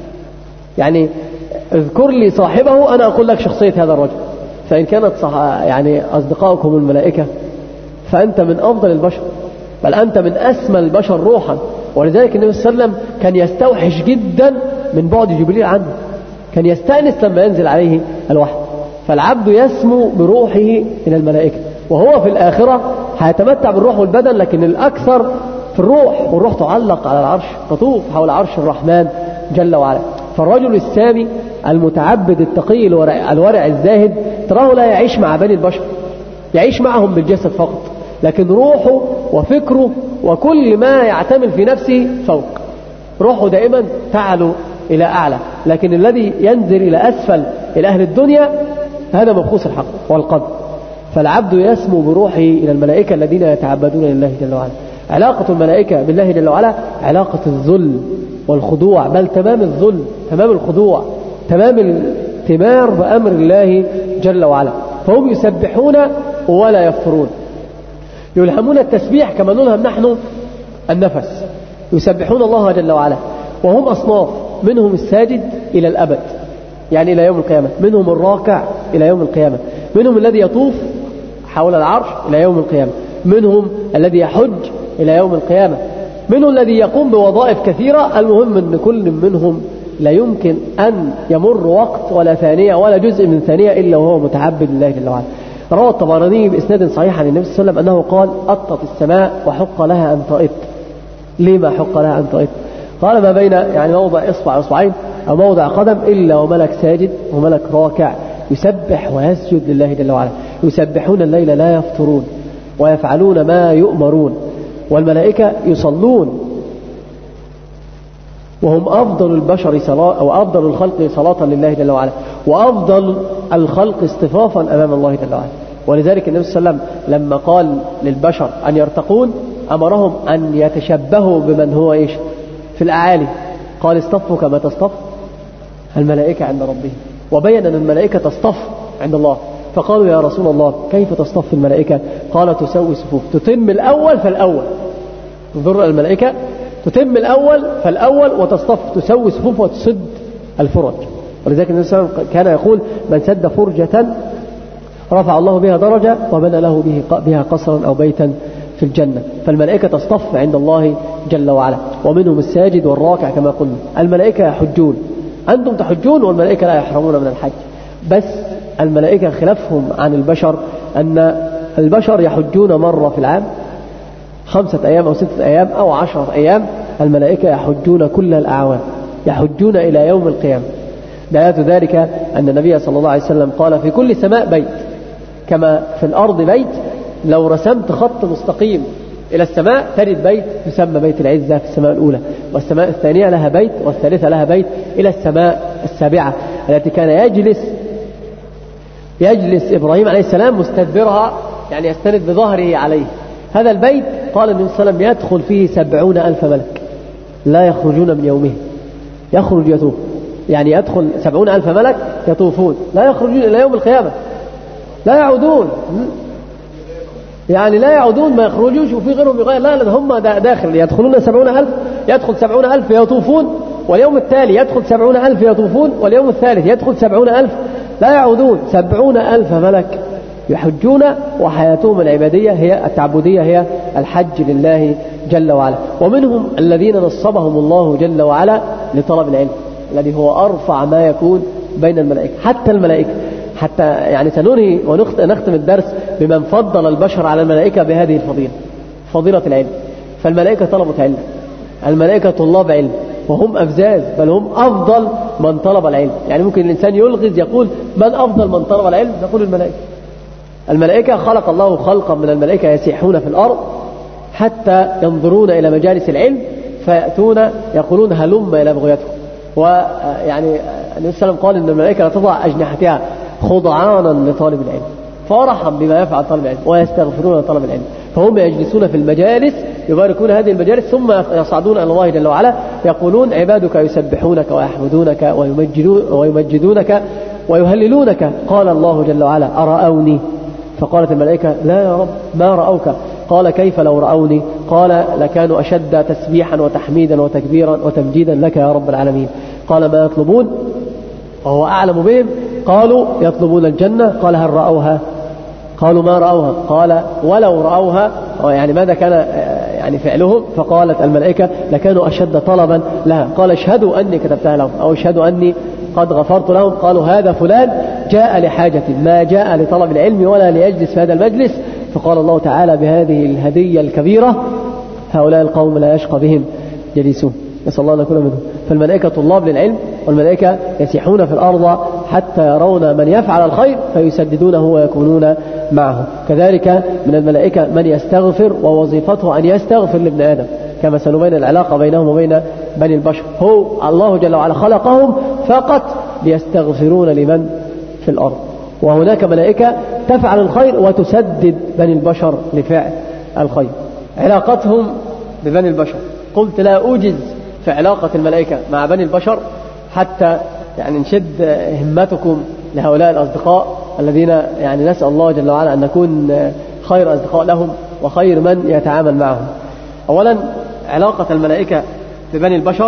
يعني اذكر لي صاحبه أنا أقول لك شخصية هذا الرجل. فإن كانت يعني أصدقائكم الملائكة فأنت من أفضل البشر، بل أنت من أسمى البشر روحا. ولذلك النبي صلى الله عليه وسلم كان يستوحش جدا من بعد جبريل عنه، كان يستأنس لما ينزل عليه الوحي. فالعبد يسمو بروحه إلى الملائكة، وهو في الآخرة هيتمتع بالروح والبدن، لكن الأكثر في الروح، والروح تعلق على العرش، تطوف حول عرش الرحمن جل وعلا. فالرجل السامي المتعبد التقي الورع الزاهد تراه لا يعيش مع بني البشر، يعيش معهم بالجسد فقط، لكن روحه وفكره وكل ما يعتمل في نفسه فوق. روحه دائما تعلو إلى أعلى، لكن الذي ينزل إلى أسفل إلى أهل الدنيا هذا مبخوس الحق والقدر. فالعبد يسمو بروحه إلى الملائكة الذين يتعبدون لله جل وعلا. علاقة الملائكة بالله جل وعلا علاقة الذل والخضوع، بل تمام الذل، تمام الخضوع، تمام الائتمار بأمر الله جل وعلا. فهم يسبحون ولا يفترون، يلهمون التسبيح كما نلهم نحن النفس، يسبحون الله جل وعلا. وهم أصناف، منهم الساجد إلى الأبد يعني إلى يوم القيامة، منهم الراكع إلى يوم القيامة، منهم الذي يطوف حول العرش إلى يوم القيامة، منهم الذي يحج إلى يوم القيامة، منهم الذي يقوم بوظائف كثيرة. المهم أن كل منهم لا يمكن أن يمر وقت ولا ثانية ولا جزء من ثانية إلا وهو متعبد لله جل وعلا. روى الطبراني بإسناد صحيح عن النبي صلى الله عليه وسلم أنه قال أطت السماء وحق لها أن تئط. لما حق لها أن تئط؟ قال ما بين يعني موضع إصبعين أو موضع قدم إلا وملك ساجد وملك راكع يسبح ويسجد لله جل وعلا. يسبحون الليل لا يفترون ويفعلون ما يؤمرون، والملائكة يصلون، وهم أفضل البشر صلاة أو أفضل الخلق صلاة لله جل وعلا، وأفضل الخلق اصطفافا أمام الله جل وعلا. ولذلك النبي صلى الله عليه وسلم لما قال للبشر أن يرتقون أمرهم أن يتشبهوا بمن هو إيش في الأعالي، قال اصطفوا كما تصطف الملائكة عند ربهم، وبين أن الملائكة تصطف عند الله. فقالوا يا رسول الله كيف تصطف الملائكة؟ قال تسوي صفوف، تتم الأول فالأول. انظر الملائكة تتم الأول فالأول وتصطف، تسوي صفوف وتسد الفرج. ولذلك النبي صلى الله عليه وسلم كان يقول من سد فرجة رفع الله بها درجة وبنى له بها قصرا أو بيتا في الجنة. فالملائكة تصطف عند الله جل وعلا، ومنهم الساجد والراكع كما قلنا. الملائكة يحجون، أنتم تحجون والملائكة لا يحرمون من الحج. بس الملائكة خلافهم عن البشر أن البشر يحجون مرة في العام 5 أيام أو 6 أيام أو 10 أيام، الملائكة يحجون كل الأعوام، يحجون إلى يوم القيامة. دلالة ذلك أن النبي صلى الله عليه وسلم قال في كل سماء بيت، كما في الأرض بيت، لو رسمت خط مستقيم إلى السماء تجد بيت يسمى بيت العزة في السماء الأولى، والسماء الثانية لها بيت، والثالثة لها بيت، إلى السماء السابعة التي كان يجلس إبراهيم عليه السلام مستدبرها، يعني يستند بظهره عليه. هذا البيت قال النبي صلى الله عليه وسلم يدخل فيه 70,000 ملك لا يخرجون من يومه، يخرج يطوف، يعني يدخل 70,000 ملك يطوفون لا يخرجون إلى يوم القيامة، لا يعودون، يعني لا يعودون، ما يخرجوش وفي غيرهم يغير، لا هم داخل يدخلون 70,000، يدخل 70,000 يطوفون، واليوم التالي يدخل 70,000 يطوفون، واليوم الثالث يدخل 70,000 لا يعودون. 70,000 ملك يحجون، وحياتهم العبادية هي التعبدية، هي الحج لله جل وعلا. ومنهم الذين نصبهم الله جل وعلا لطلب العلم، الذي هو أرفع ما يكون بين الملائكة. حتى الملائكة، حتى يعني سننهي ونختم الدرس بمن فضل البشر على الملائكة بهذه الفضيلة، فضيلة العلم. فالملائكة طلبة علم، الملائكة طلاب علم، وهم أفزاز، بل هم أفضل من طلب العلم. يعني ممكن الإنسان يلغز يقول من أفضل من طلب العلم؟ نقول الملائكة. الملائكة خلق الله خلقا من الملائكة يسيحون في الأرض حتى ينظرون إلى مجالس العلم فيأتون يقولون هلم إلى بغيتكم. ويعني النبي صلى الله عليه وسلم قال إن الملائكة لا تضع أجنحتها خضعانا لطالب العلم، فرحا بما يفعل طالب العلم، ويستغفرون لطالب العلم. فهم يجلسون في المجالس يباركون هذه المجالس، ثم يصعدون إلى الله جل وعلا يقولون عبادك يسبحونك ويحمدونك ويمجدونك ويهللونك. قال الله جل وعلا أرأوني؟ فقالت الملائكة لا يا رب ما رأوك. قال كيف لو رأوني؟ قال لكانوا أشد تسبيحا وتحميدا وتكبيرا وتمجيدا لك يا رب العالمين. قال ما يطلبون وهو أعلم بهم؟ قالوا يطلبون الجنة. قال هل رأوها؟ قالوا ما رأوها. قال ولو رأوها، يعني ماذا كان يعني فعلهم؟ فقالت الملائكة لكانوا أشد طلبا لها. قال اشهدوا أني كتبتها لهم، أو اشهدوا أني قد غفرت لهم. قالوا هذا فلان جاء لحاجة، ما جاء لطلب العلم ولا ليجلس في هذا المجلس. فقال الله تعالى بهذه الهدية الكبيرة هؤلاء القوم لا يشقى بهم جليسون، نسأل الله أن نكون منهم. فالملائكة طلاب للعلم، والملائكة يسيحون في الأرض حتى يرون من يفعل الخير فيسددونه ويكونون معه. كذلك من الملائكة من يستغفر ووظيفته أن يستغفر لابن آدم، كما سنبين العلاقة بينهم وبين بني البشر. هو الله جل وعلا خلقهم فقط ليستغفرون لمن في الأرض، وهناك ملائكة تفعل الخير وتسدد بني البشر لفعل الخير. علاقتهم ببني البشر، قلت لا أوجز في علاقة الملائكة مع بني البشر حتى يعني نشد همتكم لهؤلاء الأصدقاء الذين يعني نسأل الله جل وعلا أن نكون خير أصدقاء لهم وخير من يتعامل معهم. أولا علاقة الملائكة ببني البشر،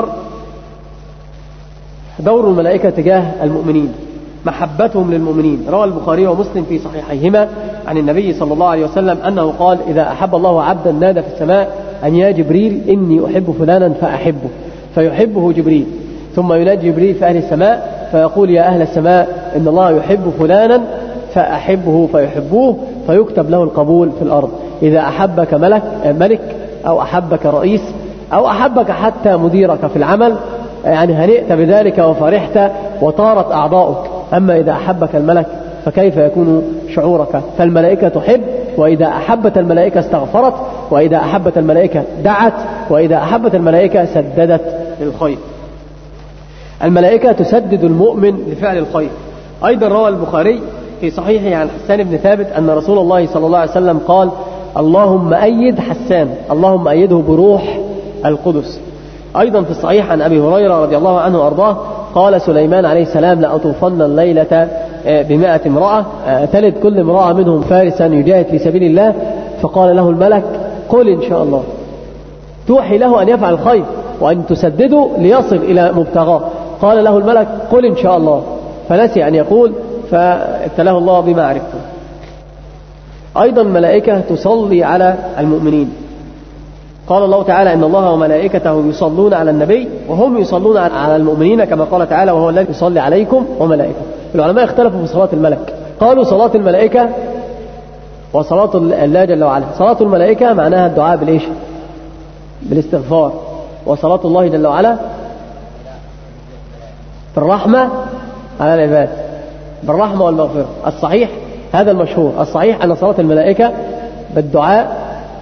دور الملائكة تجاه المؤمنين، محبتهم للمؤمنين. روى البخاري ومسلم في صحيحيهما عن النبي صلى الله عليه وسلم أنه قال إذا أحب الله عبدا نادى في السماء أن يا جبريل إني أحب فلانا فأحبه، فيحبه جبريل، ثم ينادي جبريل في أهل السماء فيقول يا أهل السماء إن الله يحب فلانا فأحبه فيحبوه، فيكتب له القبول في الأرض. إذا أحبك ملك أو أحبك رئيس أو أحبك حتى مديرك في العمل يعني هنئت بذلك وفرحت وطارت أعضاؤك. أما إذا أحبك الملك فكيف يكون شعورك؟ فالملائكة تحب، وإذا أحبت الملائكة استغفرت، وإذا أحبت الملائكة دعت، وإذا أحبت الملائكة سددت للخير. الملائكة تسدد المؤمن لفعل الخير. أيضا روى البخاري في صحيحه عن حسان بن ثابت أن رسول الله صلى الله عليه وسلم قال اللهم أيد حسان، اللهم أيده بروح القدس. أيضا في الصحيح عن أبي هريرة رضي الله عنه وأرضاه قال سليمان عليه السلام لأطوفن الليلة ب100 امرأة تلد كل امرأة منهم فارسا يجاهد في سبيل الله، فقال له الملك قل إن شاء الله، توحي له أن يفعل الخير وأن تسدده ليصل إلى مبتغاه. قال له الملك قل إن شاء الله، فنسي أن يقول، فابتلاه الله بما عرفته. أيضا الملائكة تصلي على المؤمنين. قال الله تعالى إن الله وملائكته يصلون على النبي وهم يصلون على المؤمنين، كما قال تعالى وهو الذي يصلي عليكم وملائكته. العلماء اختلفوا في صلاة الملك، قالوا صلاة الملائكة وصلاة الله جل وعلا. صلاة الملائكة معناها الدعاء بالإيش؟ بالاستغفار. وصلاة الله جل وعلا بالرحمة على العباد، بالرحمة والمغفرة. الصحيح هذا المشهور، الصحيح أن صلاة الملائكة بالدعاء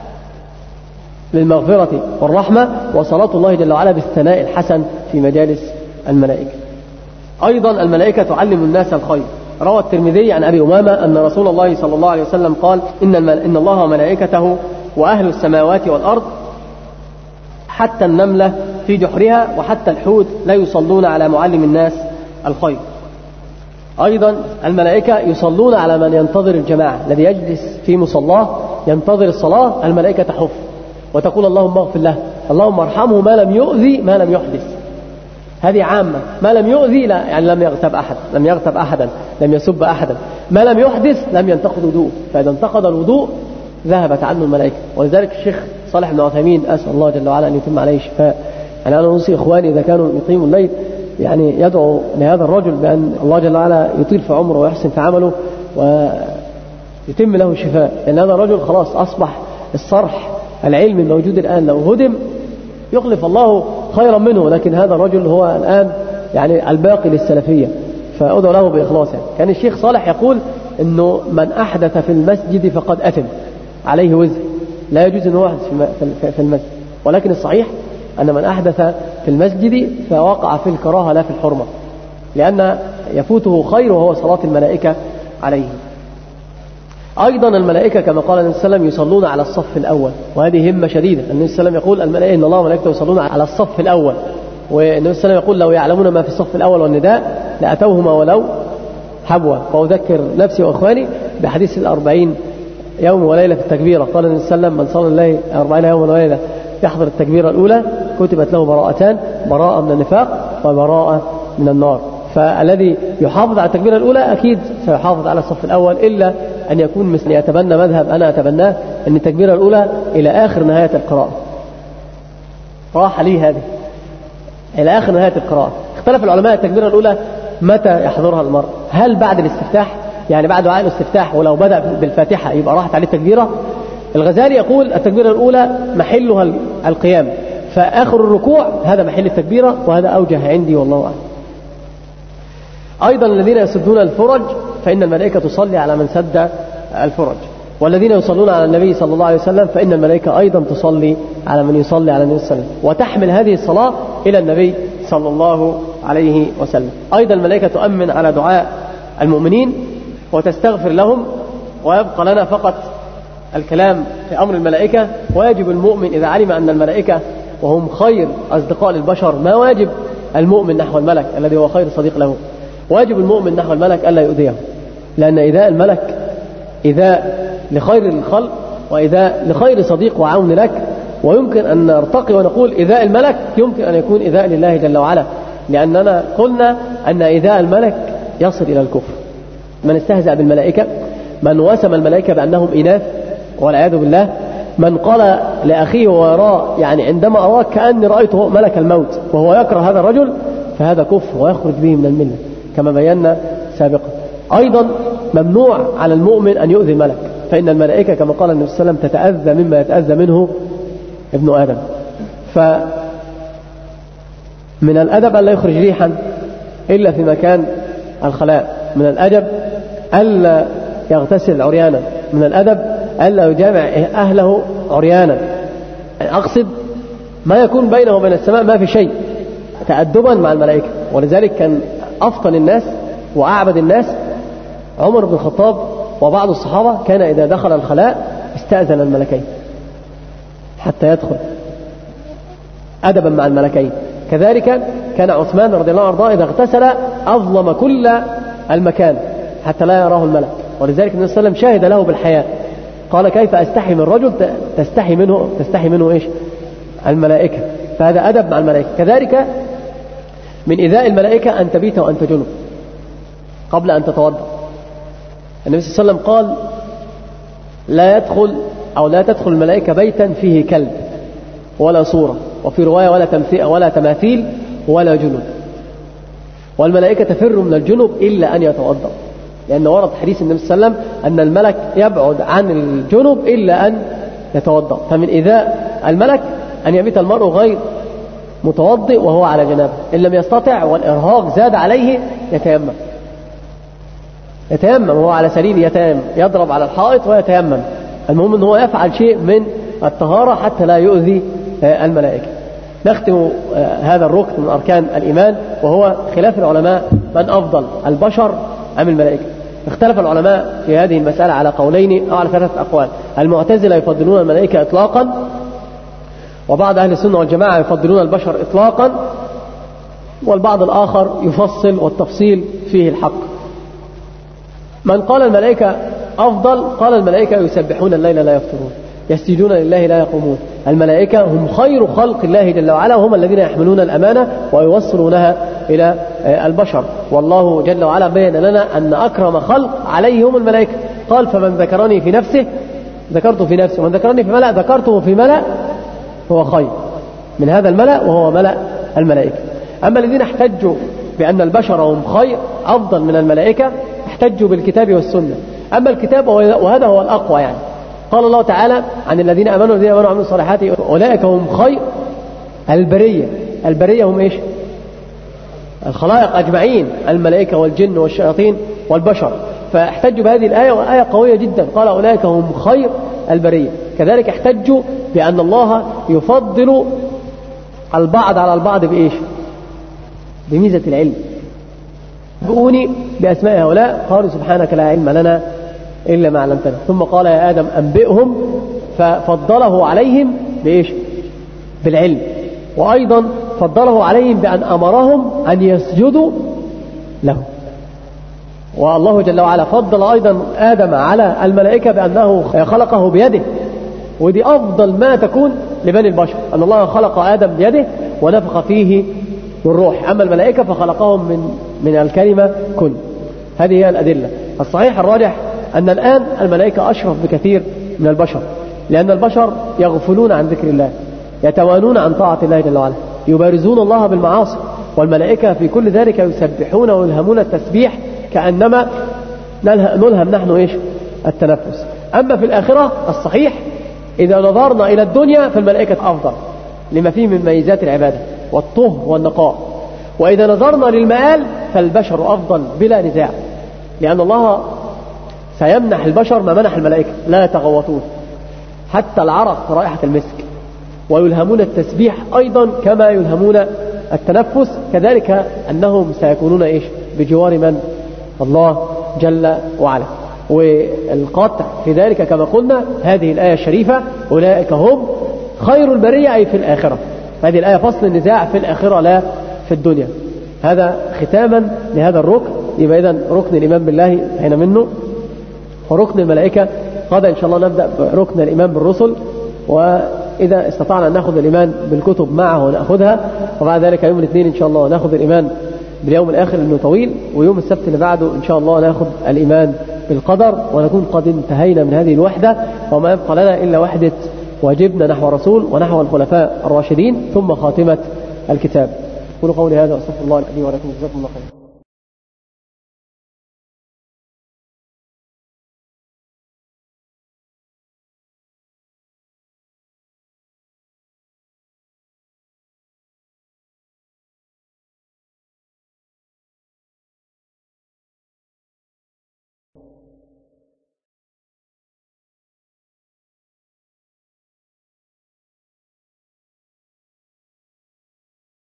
للمغفرة والرحمة، وصلاة الله جل وعلا بالثناء الحسن في مجالس الملائكة. أيضا الملائكة تعلم الناس الخير. روى الترمذي عن أبي أمامة أن رسول الله صلى الله عليه وسلم قال إن الله وملائكته وأهل السماوات والأرض حتى النملة في جحرها وحتى الحوت لا يصلون على معلم الناس الخير. أيضا الملائكة يصلون على من ينتظر الجماعة، الذي يجلس في مصلاه ينتظر الصلاة، الملائكة تحف وتقول اللهم اغفر له، اللهم ارحمه ما لم يؤذي ما لم يحدث. هذه عامة، ما لم يؤذي لا يعني لم يغتب أحدا، لم يسب أحدا. ما لم يحدث لم ينتقض وضوء، فإذا انتقض الوضوء ذهبت عنه الملائكة. ولذلك الشيخ صالح بن عثيمين أسأل الله جل وعلا أن يتم عليه الشفاء، يعني أنا أوصي إخواني إذا كانوا يقيموا الليل يعني يدعو لهذا الرجل بأن الله جل وعلا يطيل في عمره ويحسن في عمله ويتم له الشفاء، لأن هذا الرجل خلاص أصبح الصرح العلمي الموجود الآن لو هدم يخلف الله خيرا منه، لكن هذا الرجل هو الآن يعني الباقي للسلفية، فأدعو له بإخلاص. يعني كان الشيخ صالح يقول إنه من أحدث في المسجد فقد أثم، عليه وزر، لا يجوز أن يحدث في المسجد. ولكن الصحيح أن من أحدث في المسجد فوقع في الكراهة لا في الحرمة، لأن يفوته خير وهو صلاة الملائكة عليه. أيضا الملائكة كما قال النبي صلى الله عليه وسلم يصلون على الصف الأول، وهذه همة شديدة. النبي صلى الله عليه وسلم يقول الملائكة إن الله وملائكته يصلون على الصف الأول، والنبي صلى الله عليه وسلم يقول لو يعلمون ما في الصف الأول والنداء لأتوهما ولو حبوا. فأذكر نفسي وإخواني بحديث 40 يوم وليلة في التكبيرة. قال النبي صلى الله عليه وسلم من صلى الله 40 يوم وليلة يحضر التكبيرة الأولى كتبت له براءتان، براءة من النفاق وبراءة من النار. فالذي يحافظ على التكبيرة الأولى أكيد سيحافظ على الصف الأول، إلا أن يكون مثل يتبنى مذهب أنا أتبناه أن التكبيرة الأولى إلى آخر نهاية القراءة. راح لي هذه إلى آخر نهاية القراءة. اختلف العلماء التكبيرة الأولى متى يحضرها المرء، هل بعد الاستفتاح يعني بعد دعاء الاستفتاح ولو بدأ بالفاتحة يبقى راحت عليه التكبيرة؟ الغزالي يقول التكبيرة الأولى محلها القيام، فآخر الركوع هذا محل التكبيرة، وهذا أوجه عندي والله أعلم. أيضا الذين يسدون الفرج فإن الملائكة تصلي على من سد الفرج، والذين يصلون على النبي صلى الله عليه وسلم فإن الملائكة أيضا تصلي على من يصلي على النبي صلى الله عليه وسلم، وتحمل هذه الصلاة إلى النبي صلى الله عليه وسلم. أيضا الملائكة تؤمن على دعاء المؤمنين وتستغفر لهم، ويبقى لنا فقط الكلام في أمر الملائكة. ويجب المؤمن إذا علم أن الملائكة وهم خير أصدقاء للبشر، ما واجب المؤمن نحو الملك الذي هو خير صديق له؟ واجب المؤمن نحو الملك ألا يؤذيه، لأن إيذاء الملك إيذاء لخير الخلق وإيذاء لخير صديق وعون لك. ويمكن أن نرتقي ونقول إيذاء الملك يمكن أن يكون إيذاء لله جل وعلا، لأننا قلنا أن إيذاء الملك يصل إلى الكفر. من استهزأ بالملائكة، من وسم الملائكة بأنهم إناث والعياذ بالله، من قال لأخيه ويراه يعني عندما أراك كأني رأيته ملك الموت وهو يكره هذا الرجل، فهذا كفر ويخرج به من الملة كما بينا سابقا. أيضا ممنوع على المؤمن أن يؤذي الملك، فإن الملائكة كما قال النبي صلى الله عليه وسلم تتأذى مما يتأذى منه ابن آدم. فمن الأدب أن لا يخرج ريحا إلا في مكان الخلاء، من الأدب ألا يغتسل عريانا، من الأدب ألا يجامع أهله عريانا. أقصد ما يكون بينه وبين السماء ما في شيء، تأدبا مع الملائكة. ولذلك كان أفطن الناس وأعبد الناس عمر بن الخطاب، وبعض الصحابة كان إذا دخل الخلاء استأذن الملكين حتى يدخل أدبا مع الملكين. كذلك كان عثمان رضي الله عنه إذا اغتسل أظلم كل المكان حتى لا يراه الملك. ولذلك النبي صلى الله عليه وسلم شاهد له بالحياء، قال كيف أستحي من رجل تستحي منه إيش؟ الملائكة. فهذا أدب مع الملائكة. كذلك من إيذاء الملائكة أن تبيت وأنت جنب قبل أن تتوضأ. النبي صلى الله عليه وسلم قال لا تدخل الملائكة بيتا فيه كلب ولا صورة، وفي رواية ولا تماثيل ولا جنب. والملائكة تفر من الجنب إلا أن يتوضأ، لأن ورد حديث النبي صلى الله عليه وسلم أن الملك يبعد عن الجنب إلا أن يتوضأ. فمن إيذاء الملك أن يبيت المرء غير متوضئ وهو على جنابه، إن لم يستطع والإرهاق زاد عليه يتيمم وهو على سرير، يتيمم، يضرب على الحائط ويتيمم. المهم أنه هو يفعل شيء من الطهارة حتى لا يؤذي الملائكة. نختم هذا الركن من أركان الإيمان، وهو خلاف العلماء من أفضل، البشر أم الملائكة. اختلف العلماء في هذه المسألة على قولين أو على 3 أقوال. المعتزلة يفضلون الملائكة إطلاقا، وبعض أهل السنة والجماعة يفضلون البشر إطلاقا، والبعض الآخر يفصل، والتفصيل فيه الحق. من قال الملائكة أفضل قال الملائكة يسبحون الليل لا يفترون، يسجدون لله لا يقومون. الملائكة هم خير خلق الله جل وعلا، وهم الذين يحملون الأمانة ويوصلونها إلى البشر. والله جل وعلا بين لنا أن أكرم خلق عليه هم الملائكة. قال فمن ذكرني في نفسه ذكرته في نفسه، ومن ذكرني في ملأ ذكرته في ملأ، هو خير من هذا الملأ وهو ملأ الملائكة. أما الذين احتجوا بأن البشر هم خير أفضل من الملائكة احتجوا بالكتاب والسنة. أما الكتاب وهذا هو الأقوى، يعني قال الله تعالى عن الذين آمنوا وعملوا الصالحات أولئك هم خير البرية هم إيش؟ الخلائق أجمعين، الملائكة والجن والشياطين والبشر. فاحتجوا بهذه الآية، وآية قوية جدا، قال أولئك هم خير البرية. كذلك احتجوا بأن الله يفضل البعض على البعض بإيش؟ بميزة العلم. بؤوني بأسماء هؤلاء، قالوا سبحانك لا علم لنا إلا ما علمتنا. ثم قال يا آدم أنبئهم، ففضله عليهم بإيش؟ بالعلم. وأيضا فضله عليهم بأن أمرهم أن يسجدوا له. والله جل وعلا فضل أيضا آدم على الملائكة بأنه خلقه بيده، ودي أفضل ما تكون لبني البشر، أن الله خلق آدم بيده ونفخ فيه بالروح. أما الملائكة فخلقهم من الكلمة كن. هذه هي الأدلة. الصحيح الراجح أن الآن الملائكة أشرف بكثير من البشر، لأن البشر يغفلون عن ذكر الله، يتوانون عن طاعة الله جل وعلا، يبارزون الله بالمعاصي. والملائكة في كل ذلك يسبحون ويلهمون التسبيح كأنما نلهم نحن إيش؟ التنفس. أما في الآخرة الصحيح إذا نظرنا إلى الدنيا فالملائكة أفضل لما فيه من ميزات العبادة والطهر والنقاء. وإذا نظرنا للمآل فالبشر أفضل بلا نزاع، لأن الله سيمنح البشر ما منح الملائكة، لا يتغوطون حتى العرق رائحة المسك، ويلهمون التسبيح أيضا كما يلهمون التنفس. كذلك أنهم سيكونون إيش؟ بجوار من؟ الله جل وعلا. والقاطع في ذلك كما قلنا هذه الآية الشريفة أولئك هم خير البرية، أي في الآخرة. هذه الآية فصل النزاع في الآخرة لا في الدنيا. هذا ختاما لهذا الركن. يبقى إذن ركن الإيمان بالله هنا منه، وركن الملائكة غدا إن شاء الله نبدأ بركن الإيمان بالرسل، وإذا استطعنا أن نأخذ الإيمان بالكتب معه ونأخذها، وبعد ذلك يوم الاثنين إن شاء الله نأخذ الإيمان باليوم الآخر لأنه طويل، ويوم السبت اللي بعده إن شاء الله نأخذ الإيمان بالقدر، ونكون قد انتهينا من هذه الوحدة، وما يبقى لنا إلا وحدة واجبنا نحو الرسول ونحو الخلفاء الراشدين ثم خاتمة الكتاب. قولوا قولي هذا وأستغفر الله لي ولكم، جزاكم الله خيرا.